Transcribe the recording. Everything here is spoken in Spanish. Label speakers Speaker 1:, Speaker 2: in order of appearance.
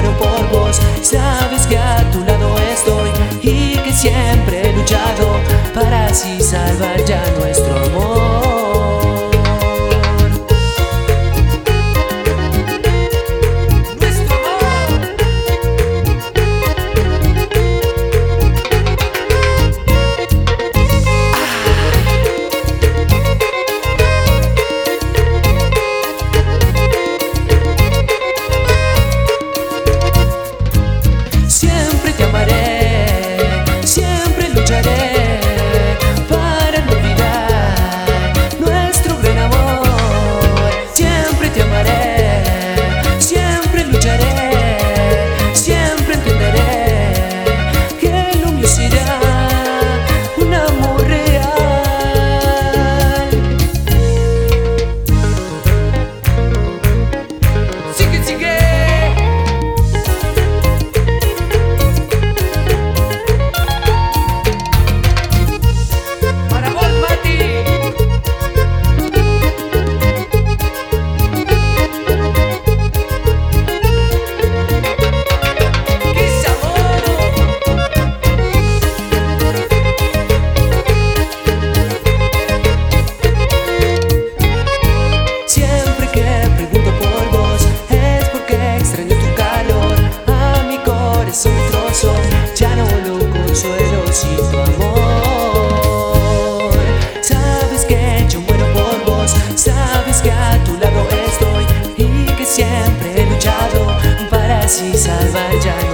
Speaker 1: muero por vos. Sabes que a tu lado estoy y que siempre he luchado para así salvar ya nuestro amor. Siempre te amaré, siempre lucharé para no olvidar nuestro gran amor. Siempre te amaré, siempre lucharé, siempre entenderé que lo mío será un amor real. Sigue, sigue. Siempre que pregunto por vos es porque extraño tu calor. A mi corazón trozo ya no lo consuelo sin tu amor. Sabes que yo muero por vos, sabes que a tu lado estoy y que siempre he luchado para así salvar ya